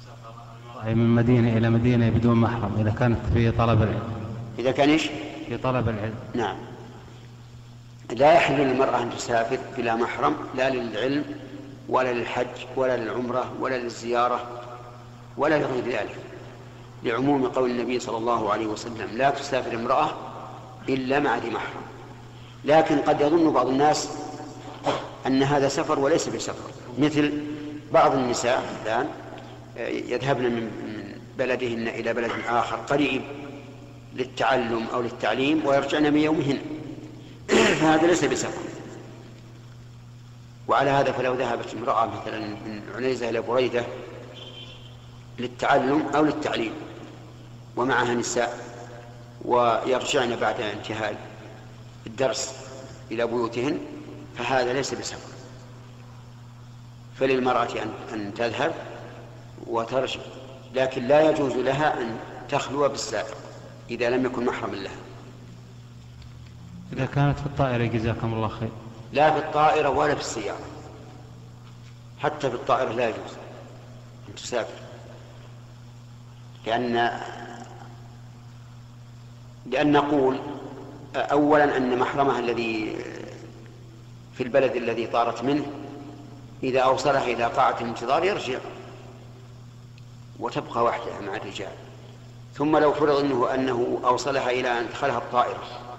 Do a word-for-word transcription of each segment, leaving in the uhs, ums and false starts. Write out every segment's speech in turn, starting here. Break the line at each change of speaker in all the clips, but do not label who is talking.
أي من مدينة إلى مدينة بدون محرم إذا كانت في طلب العلم.
إذا كان إيش؟
في طلب العلم.
نعم. لا يحل للمرأة أن تسافر بلا محرم، لا للعلم ولا للحج ولا للعمرة ولا للزيارة ولا لغير ذلك، لعموم قول النبي صلى الله عليه وسلم: لا تسافر امرأة إلا مع ذي محرم. لكن قد يظن بعض الناس أن هذا سفر وليس بسفر، مثل بعض النساء الآن يذهبن من بلدهن إلى بلد آخر قريب للتعلم أو للتعليم ويرجعن من يومهن، فهذا ليس بسفر. وعلى هذا فلو ذهبت امرأة مثلا من عنيزة إلى بريدة للتعلم أو للتعليم ومعها نساء ويرجعن بعد انتهاء الدرس إلى بيوتهن، فهذا ليس بسفر، فللمرأة أن تذهب وترجع، لكن لا يجوز لها أن تخلو بالسائق إذا لم يكن محرما لها.
إذا كانت في الطائرة جزاكم الله خير.
لا في الطائرة ولا في السيارة، حتى في الطائرة لا يجوز أن تسافر، لأن لأن نقول أولا أن محرمها الذي في البلد الذي طارت منه إذا أوصلها إلى قاعة الانتظار يرجع وتبقى وحدها مع الرجال. ثم لو فرض أنه, أنه أوصلها إلى أن دخلها الطائرة،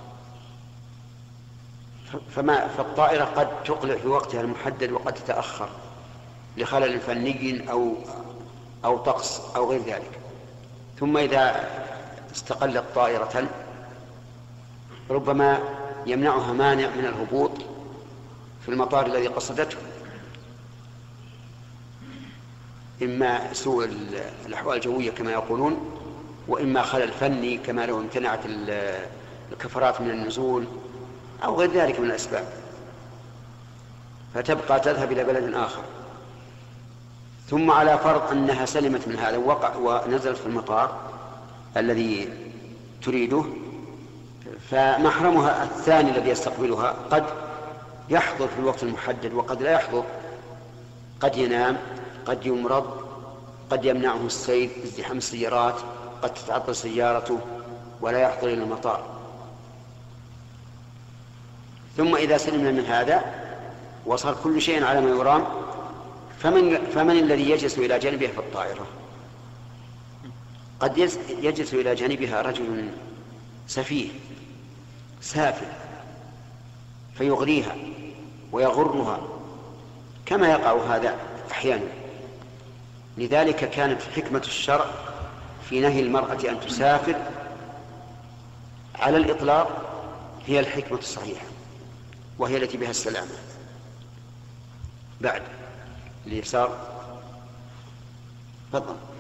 فما فالطائرة قد تقلع في وقتها المحدد وقد تتأخر لخلل فني أو أو طقس أو غير ذلك. ثم إذا استقلت طائرة ربما يمنعها مانع من الهبوط في المطار الذي قصدته، إما سوء الأحوال الجوية كما يقولون، وإما خلل فني كما لو امتنعت الكفرات من النزول أو غير ذلك من الأسباب، فتبقى تذهب إلى بلد آخر. ثم على فرض أنها سلمت من هذا ووقع ونزلت في المطار الذي تريده، فمحرمها الثاني الذي يستقبلها قد يحضر في الوقت المحدد وقد لا يحضر، قد ينام، قد يمرض، قد يمنعه السير ازدحام السيارات، قد تتعطل سيارته ولا يحضر إلى المطار. ثم إذا سلمنا من هذا وصار كل شيء على ما يرام، فمن, فمن الذي يجلس إلى جانبها في الطائرة؟ قد يجلس إلى جانبها رجل سفيه سافل فيغريها ويغرها كما يقع هذا أحيانا. لذلك كانت حكمة الشرع في نهي المرأة أن تسافر على الإطلاق هي الحكمة الصحيحة، وهي التي بها السلامة. بعد اليسار، تفضل.